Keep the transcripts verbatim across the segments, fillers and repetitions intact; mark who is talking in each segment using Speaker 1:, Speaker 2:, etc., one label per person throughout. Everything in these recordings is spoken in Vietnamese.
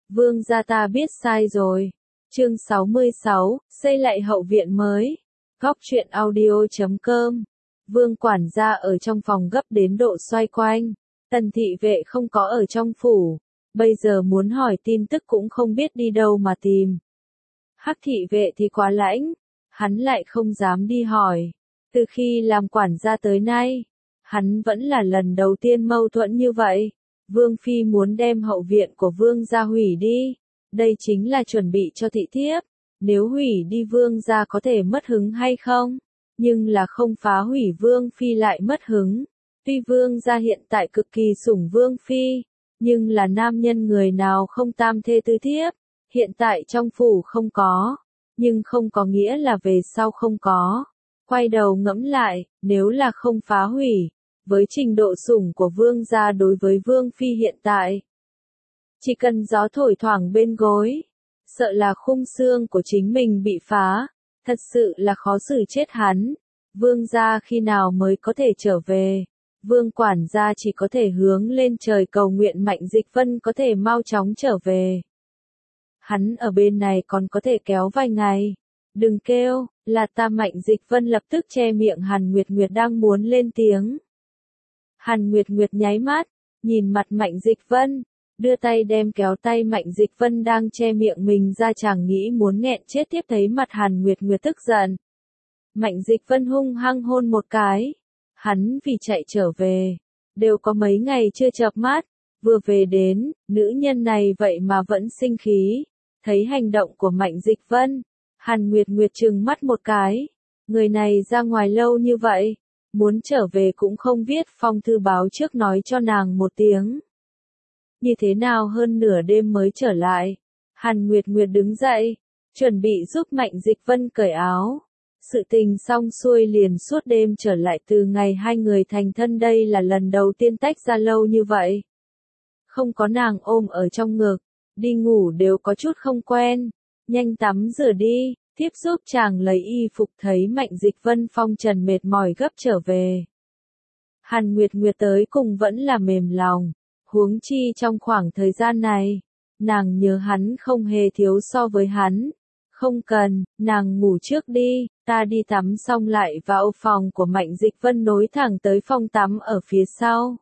Speaker 1: Vương gia ta biết sai rồi. Chương sáu mươi sáu, xây lại hậu viện mới. Góc truyện audio chấm com. Vương quản gia ở trong phòng gấp đến độ xoay quanh. Tần thị vệ không có ở trong phủ. Bây giờ muốn hỏi tin tức cũng không biết đi đâu mà tìm. Hắc thị vệ thì quá lãnh. Hắn lại không dám đi hỏi. Từ khi làm quản gia tới nay, hắn vẫn là lần đầu tiên mâu thuẫn như vậy. Vương phi muốn đem hậu viện của vương gia hủy đi. Đây chính là chuẩn bị cho thị thiếp. Nếu hủy đi vương gia có thể mất hứng hay không? Nhưng là không phá hủy vương phi lại mất hứng. Tuy vương gia hiện tại cực kỳ sủng vương phi, nhưng là nam nhân người nào không tam thê tứ thiếp. Hiện tại trong phủ không có, nhưng không có nghĩa là về sau không có. Quay đầu ngẫm lại, nếu là không phá hủy, với trình độ sủng của vương gia đối với vương phi hiện tại, chỉ cần gió thổi thoảng bên gối, sợ là khung xương của chính mình bị phá, thật sự là khó xử chết hắn. Vương gia khi nào mới có thể trở về? Vương quản gia chỉ có thể hướng lên trời cầu nguyện Mạnh Dịch Vân có thể mau chóng trở về. Hắn ở bên này còn có thể kéo vài ngày. Đừng kêu, là ta. Mạnh Dịch Vân lập tức che miệng Hàn Nguyệt Nguyệt đang muốn lên tiếng. Hàn Nguyệt Nguyệt nháy mắt, nhìn mặt Mạnh Dịch Vân, đưa tay đem kéo tay Mạnh Dịch Vân đang che miệng mình ra, chẳng nghĩ muốn nghẹn chết. Tiếp thấy mặt Hàn Nguyệt Nguyệt tức giận, Mạnh Dịch Vân hung hăng hôn một cái. Hắn vì chạy trở về, đều có mấy ngày chưa chợp mắt, vừa về đến, nữ nhân này vậy mà vẫn sinh khí. Thấy hành động của Mạnh Dịch Vân, Hàn Nguyệt Nguyệt trừng mắt một cái. Người này ra ngoài lâu như vậy, muốn trở về cũng không viết phong thư báo trước nói cho nàng một tiếng. Như thế nào hơn nửa đêm mới trở lại? Hàn Nguyệt Nguyệt đứng dậy, chuẩn bị giúp Mạnh Dịch Vân cởi áo. Sự tình xong xuôi liền suốt đêm trở lại. Từ ngày hai người thành thân đây là lần đầu tiên tách ra lâu như vậy. Không có nàng ôm ở trong ngực, đi ngủ đều có chút không quen. Nhanh tắm rửa đi, tiếp giúp chàng lấy y phục. Thấy Mạnh Dịch Vân phong trần mệt mỏi gấp trở về, Hàn Nguyệt Nguyệt tới cùng vẫn là mềm lòng. Huống chi trong khoảng thời gian này, nàng nhớ hắn không hề thiếu so với hắn. Không cần, nàng ngủ trước đi, ta đi tắm xong lại vào phòng của Mạnh Dịch Vân nối thẳng tới phòng tắm ở phía sau.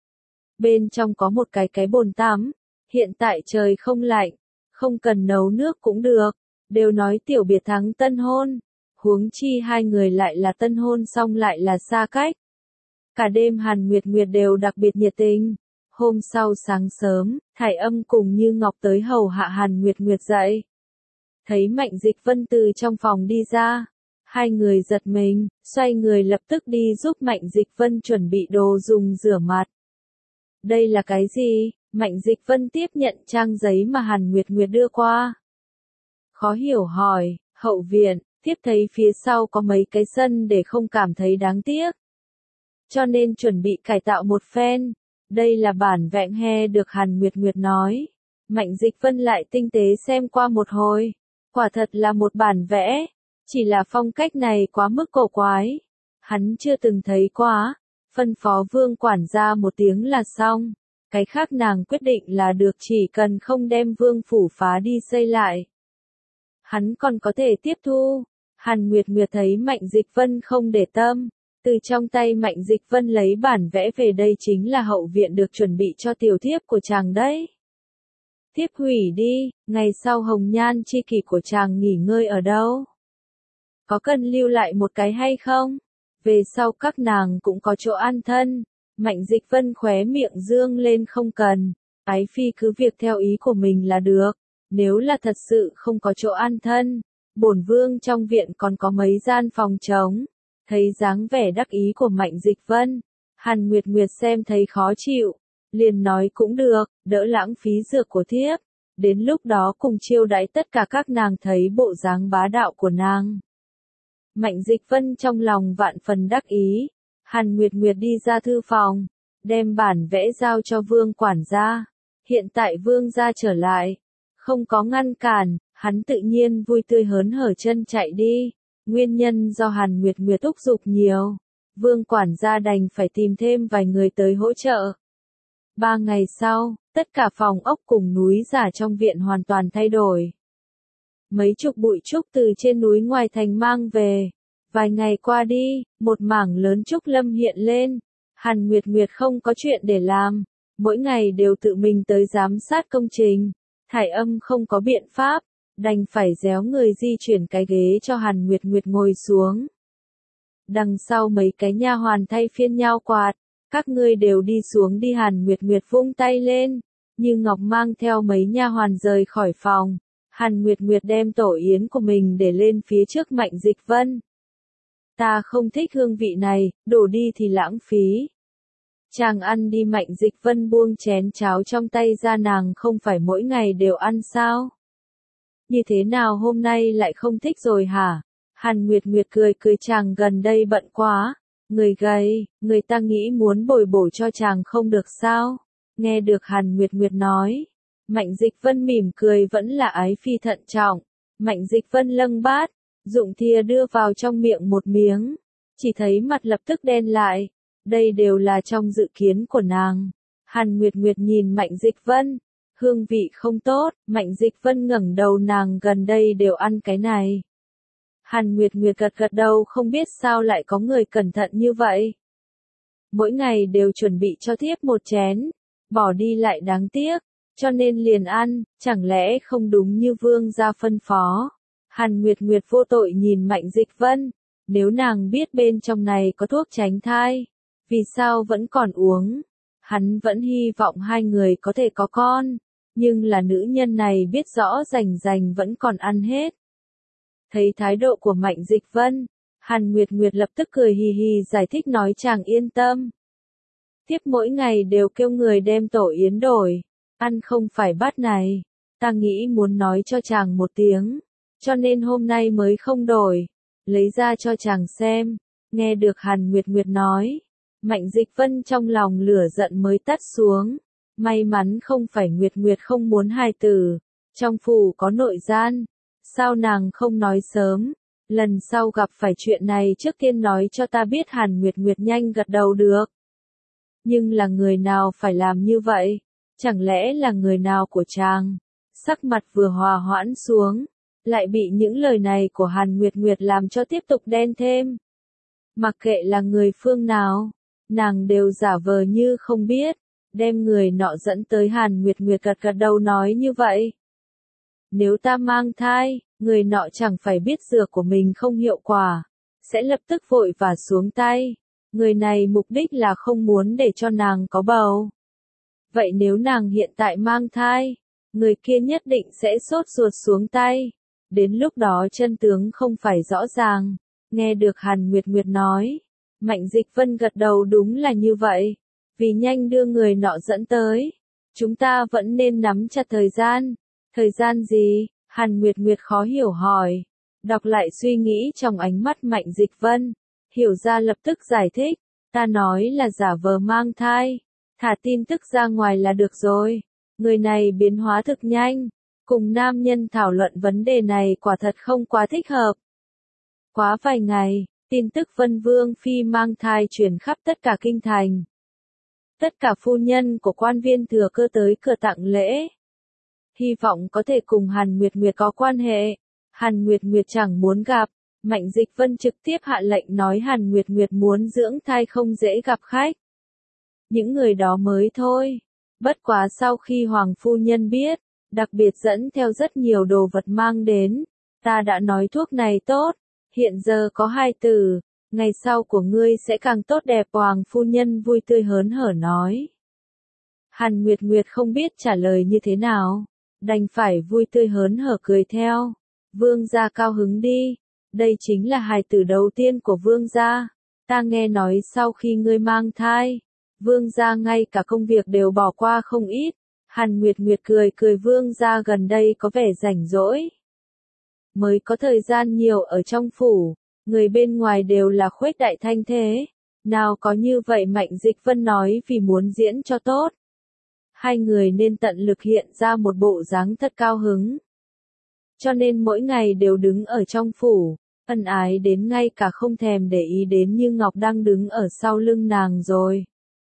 Speaker 1: Bên trong có một cái cái bồn tắm, hiện tại trời không lạnh, không cần nấu nước cũng được, đều nói tiểu biệt thắng tân hôn. Huống chi hai người lại là tân hôn xong lại là xa cách. Cả đêm Hàn Nguyệt Nguyệt đều đặc biệt nhiệt tình. Hôm sau sáng sớm, Thải Âm cùng Như Ngọc tới hầu hạ Hàn Nguyệt Nguyệt dậy. Thấy Mạnh Dịch Vân từ trong phòng đi ra, hai người giật mình, xoay người lập tức đi giúp Mạnh Dịch Vân chuẩn bị đồ dùng rửa mặt. Đây là cái gì? Mạnh Dịch Vân tiếp nhận trang giấy mà Hàn Nguyệt Nguyệt đưa qua. Khó hiểu hỏi, hậu viện, tiếp thấy phía sau có mấy cái sân để không cảm thấy đáng tiếc. Cho nên chuẩn bị cải tạo một phen. Đây là bản vẽ he được Hàn Nguyệt Nguyệt nói. Mạnh Dịch Vân lại tinh tế xem qua một hồi. Quả thật là một bản vẽ. Chỉ là phong cách này quá mức cổ quái. Hắn chưa từng thấy quá. Phân phó Vương quản gia một tiếng là xong. Cái khác nàng quyết định là được, chỉ cần không đem vương phủ phá đi xây lại. Hắn còn có thể tiếp thu. Hàn Nguyệt Nguyệt thấy Mạnh Dịch Vân không để tâm. Từ trong tay Mạnh Dịch Vân lấy bản vẽ về. Đây chính là hậu viện được chuẩn bị cho tiểu thiếp của chàng đấy. Thiếp hủy đi, ngày sau hồng nhan chi kỷ của chàng nghỉ ngơi ở đâu? Có cần lưu lại một cái hay không? Về sau các nàng cũng có chỗ an thân. Mạnh Dịch Vân khóe miệng dương lên, không cần. Ái phi cứ việc theo ý của mình là được. Nếu là thật sự không có chỗ an thân, bổn vương trong viện còn có mấy gian phòng trống. Thấy dáng vẻ đắc ý của Mạnh Dịch Vân, Hàn Nguyệt Nguyệt xem thấy khó chịu, liền nói cũng được, đỡ lãng phí dược của thiếp. Đến lúc đó cùng chiêu đãi tất cả các nàng. Thấy bộ dáng bá đạo của nàng, Mạnh Dịch Vân trong lòng vạn phần đắc ý. Hàn Nguyệt Nguyệt đi ra thư phòng, đem bản vẽ giao cho Vương quản gia. Hiện tại Vương gia trở lại, không có ngăn cản, hắn tự nhiên vui tươi hớn hở chân chạy đi. Nguyên nhân do Hàn Nguyệt Nguyệt thúc giục nhiều, Vương quản gia đành phải tìm thêm vài người tới hỗ trợ. Ba ngày sau, tất cả phòng ốc cùng núi giả trong viện hoàn toàn thay đổi. Mấy chục bụi trúc từ trên núi ngoài thành mang về. Vài ngày qua đi, một mảng lớn trúc lâm hiện lên. Hàn Nguyệt Nguyệt không có chuyện để làm, mỗi ngày đều tự mình tới giám sát công trình. Thải Âm không có biện pháp, đành phải déo người di chuyển cái ghế cho Hàn Nguyệt Nguyệt ngồi xuống. Đằng sau mấy cái nha hoàn thay phiên nhau quạt, các ngươi đều đi xuống đi. Hàn Nguyệt Nguyệt vung tay lên, Như Ngọc mang theo mấy nha hoàn rời khỏi phòng. Hàn Nguyệt Nguyệt đem tổ yến của mình để lên phía trước Mạnh Dịch Vân. Ta không thích hương vị này, đổ đi thì lãng phí. Chàng ăn đi. Mạnh Dịch Vân buông chén cháo trong tay ra. Nàng không phải mỗi ngày đều ăn sao? Như thế nào hôm nay lại không thích rồi hả? Hàn Nguyệt Nguyệt cười cười, chàng gần đây bận quá, người gầy, người ta nghĩ muốn bồi bổ cho chàng không được sao? Nghe được Hàn Nguyệt Nguyệt nói, Mạnh Dịch Vân mỉm cười, vẫn là ái phi thận trọng. Mạnh Dịch Vân lâng bát, dụng thìa đưa vào trong miệng một miếng, chỉ thấy mặt lập tức đen lại. Đây đều là trong dự kiến của nàng. Hàn Nguyệt Nguyệt nhìn Mạnh Dịch Vân, hương vị không tốt. Mạnh Dịch Vân ngẩng đầu, nàng gần đây đều ăn cái này. Hàn Nguyệt Nguyệt gật gật đầu, không biết sao lại có người cẩn thận như vậy. Mỗi ngày đều chuẩn bị cho thiếp một chén, bỏ đi lại đáng tiếc, cho nên liền ăn, chẳng lẽ không đúng như vương gia phân phó. Hàn Nguyệt Nguyệt vô tội nhìn Mạnh Dịch Vân, nếu nàng biết bên trong này có thuốc tránh thai, vì sao vẫn còn uống? Hắn vẫn hy vọng hai người có thể có con, nhưng là nữ nhân này biết rõ rành rành vẫn còn ăn hết. Thấy thái độ của Mạnh Dịch Vân, Hàn Nguyệt Nguyệt lập tức cười hì hì giải thích, nói chàng yên tâm. Tiếp mỗi ngày đều kêu người đem tổ yến đổi, ăn không phải bát này, ta nghĩ muốn nói cho chàng một tiếng, cho nên hôm nay mới không đổi, lấy ra cho chàng xem. Nghe được Hàn Nguyệt Nguyệt nói, Mạnh Dịch Vân trong lòng lửa giận mới tắt xuống. May mắn không phải Nguyệt Nguyệt không muốn hài tử, trong phủ có nội gian, sao nàng không nói sớm, lần sau gặp phải chuyện này trước tiên nói cho ta biết. Hàn Nguyệt Nguyệt nhanh gật đầu được. Nhưng là người nào phải làm như vậy? Chẳng lẽ là người nào của chàng? Sắc mặt vừa hòa hoãn xuống, lại bị những lời này của Hàn Nguyệt Nguyệt làm cho tiếp tục đen thêm. Mặc kệ là người phương nào, nàng đều giả vờ như không biết, đem người nọ dẫn tới. Hàn Nguyệt Nguyệt gật gật đầu nói như vậy. Nếu ta mang thai, người nọ chẳng phải biết dược của mình không hiệu quả, sẽ lập tức vội và xuống tay. Người này mục đích là không muốn để cho nàng có bầu. Vậy nếu nàng hiện tại mang thai, người kia nhất định sẽ sốt ruột xuống tay. Đến lúc đó chân tướng không phải rõ ràng. Nghe được Hàn Nguyệt Nguyệt nói, Mạnh Dịch Vân gật đầu, đúng là như vậy. Vì nhanh đưa người nọ dẫn tới, chúng ta vẫn nên nắm chặt thời gian. Thời gian gì? Hàn Nguyệt Nguyệt khó hiểu hỏi. Đọc lại suy nghĩ trong ánh mắt Mạnh Dịch Vân, hiểu ra lập tức giải thích. Ta nói là giả vờ mang thai, thả tin tức ra ngoài là được rồi. Người này biến hóa thực nhanh, cùng nam nhân thảo luận vấn đề này quả thật không quá thích hợp. Quá vài ngày, tin tức Vân Vương Phi mang thai truyền khắp tất cả kinh thành. Tất cả phu nhân của quan viên thừa cơ tới cửa tặng lễ, hy vọng có thể cùng Hàn Nguyệt Nguyệt có quan hệ. Hàn Nguyệt Nguyệt chẳng muốn gặp, Mạnh Dịch Vân trực tiếp hạ lệnh nói Hàn Nguyệt Nguyệt muốn dưỡng thai không dễ gặp khách. Những người đó mới thôi. Bất quá sau khi Hoàng phu nhân biết, đặc biệt dẫn theo rất nhiều đồ vật mang đến, ta đã nói thuốc này tốt, hiện giờ có hai từ, ngày sau của ngươi sẽ càng tốt đẹp. Hoàng phu nhân vui tươi hớn hở nói. Hàn Nguyệt Nguyệt không biết trả lời như thế nào, đành phải vui tươi hớn hở cười theo. Vương gia cao hứng đi, đây chính là hài tử đầu tiên của vương gia. Ta nghe nói sau khi ngươi mang thai, vương gia ngay cả công việc đều bỏ qua không ít. Hàn Nguyệt Nguyệt cười cười, vương gia gần đây có vẻ rảnh rỗi, mới có thời gian nhiều ở trong phủ, người bên ngoài đều là khuếch đại thanh thế, nào có như vậy. Mạnh Dịch Vân nói vì muốn diễn cho tốt, hai người nên tận lực hiện ra một bộ dáng thật cao hứng, cho nên mỗi ngày đều đứng ở trong phủ, ân ái đến ngay cả không thèm để ý đến Như Ngọc đang đứng ở sau lưng nàng rồi.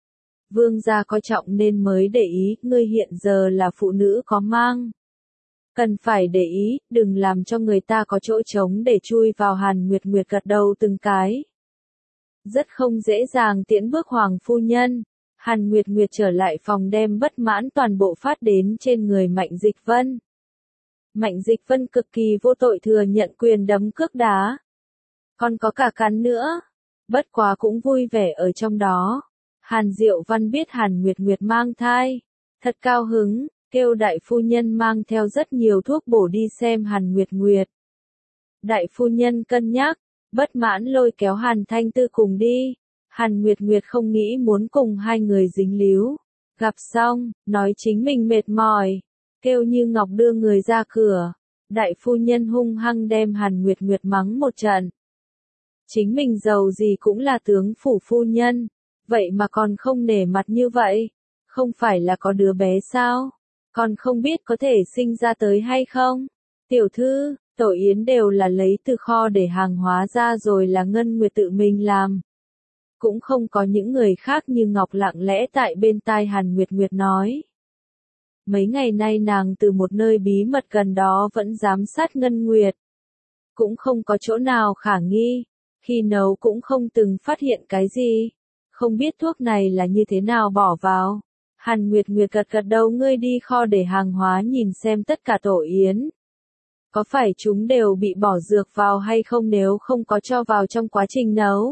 Speaker 1: Vương gia coi trọng nên mới để ý, ngươi hiện giờ là phụ nữ có mang. Cần phải để ý, đừng làm cho người ta có chỗ trống để chui vào. Hàn Nguyệt Nguyệt gật đầu từng cái. Rất không dễ dàng tiễn bước Hoàng phu nhân. Hàn Nguyệt Nguyệt trở lại phòng đem bất mãn toàn bộ phát đến trên người Mạnh Dịch Vân. Mạnh Dịch Vân cực kỳ vô tội thừa nhận quyền đấm cước đá. Còn có cả cắn nữa. Bất quá cũng vui vẻ ở trong đó. Hàn Diệu Văn biết Hàn Nguyệt Nguyệt mang thai. Thật cao hứng, kêu đại phu nhân mang theo rất nhiều thuốc bổ đi xem Hàn Nguyệt Nguyệt. Đại phu nhân cân nhắc, bất mãn lôi kéo Hàn Thanh Tư cùng đi. Hàn Nguyệt Nguyệt không nghĩ muốn cùng hai người dính líu. Gặp xong, nói chính mình mệt mỏi. Kêu Như Ngọc đưa người ra cửa. Đại phu nhân hung hăng đem Hàn Nguyệt Nguyệt mắng một trận. Chính mình giàu gì cũng là tướng phủ phu nhân. Vậy mà còn không nể mặt như vậy. Không phải là có đứa bé sao? Còn không biết có thể sinh ra tới hay không? Tiểu thư, tổ yến đều là lấy từ kho để hàng hóa ra rồi là Ngân Nguyệt tự mình làm. Cũng không có những người khác như Ngọc lặng lẽ tại bên tai Hàn Nguyệt Nguyệt nói. Mấy ngày nay nàng từ một nơi bí mật gần đó vẫn giám sát Ngân Nguyệt. Cũng không có chỗ nào khả nghi. Khi nấu cũng không từng phát hiện cái gì. Không biết thuốc này là như thế nào bỏ vào. Hàn Nguyệt Nguyệt gật gật đầu, ngươi đi kho để hàng hóa nhìn xem tất cả tổ yến. Có phải chúng đều bị bỏ dược vào hay không, nếu không có cho vào trong quá trình nấu.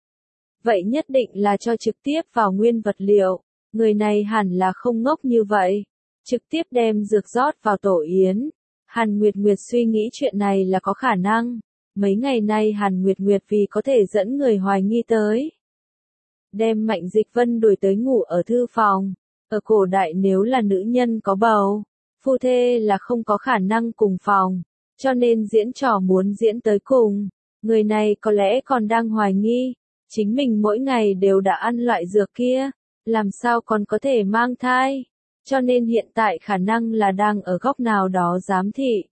Speaker 1: Vậy nhất định là cho trực tiếp vào nguyên vật liệu. Người này hẳn là không ngốc như vậy. Trực tiếp đem dược rót vào tổ yến. Hàn Nguyệt Nguyệt suy nghĩ chuyện này là có khả năng. Mấy ngày nay Hàn Nguyệt Nguyệt vì có thể dẫn người hoài nghi tới. Đem Mạnh Dịch Vân đuổi tới ngủ ở thư phòng. Ở cổ đại nếu là nữ nhân có bầu, phu thê là không có khả năng cùng phòng. Cho nên diễn trò muốn diễn tới cùng. Người này có lẽ còn đang hoài nghi. Chính mình mỗi ngày đều đã ăn loại dược kia. Làm sao còn có thể mang thai. Cho nên hiện tại khả năng là đang ở góc nào đó giám thị.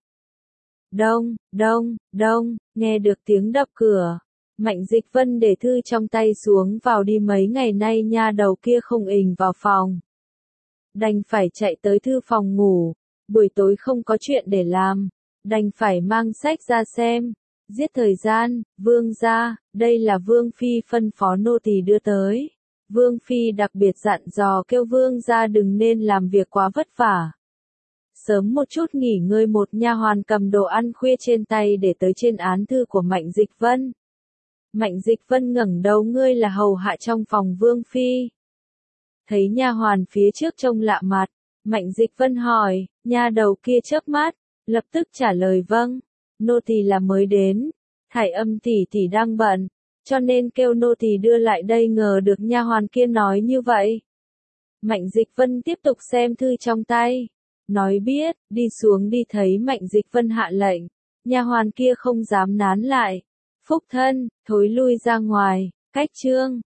Speaker 1: Đông, đông, đông, nghe được tiếng đập cửa. Mạnh Dịch Vân để thư trong tay xuống vào đi, mấy ngày nay nha đầu kia không ình vào phòng. Đành phải chạy tới thư phòng ngủ. Buổi tối không có chuyện để làm. Đành phải mang sách ra xem. Giết thời gian, vương gia, đây là vương phi phân phó nô tỳ đưa tới. Vương phi đặc biệt dặn dò kêu vương gia đừng nên làm việc quá vất vả. Sớm một chút nghỉ ngơi. Một nha hoàn cầm đồ ăn khuya trên tay để tới trên án thư của Mạnh Dịch Vân. Mạnh Dịch Vân ngẩng đầu, ngươi là hầu hạ trong phòng vương phi. Thấy nha hoàn phía trước trông lạ mặt, Mạnh Dịch Vân hỏi, nha đầu kia chớp mắt, lập tức trả lời vâng, nô tỳ là mới đến, Thải Âm tỷ tỷ đang bận, cho nên kêu nô tỳ đưa lại đây. Ngờ được nha hoàn kia nói như vậy. Mạnh Dịch Vân tiếp tục xem thư trong tay, nói biết, đi xuống đi. Thấy Mạnh Dịch Vân hạ lệnh, nha hoàn kia không dám nán lại. Phúc thân, thối lui ra ngoài. Cách chương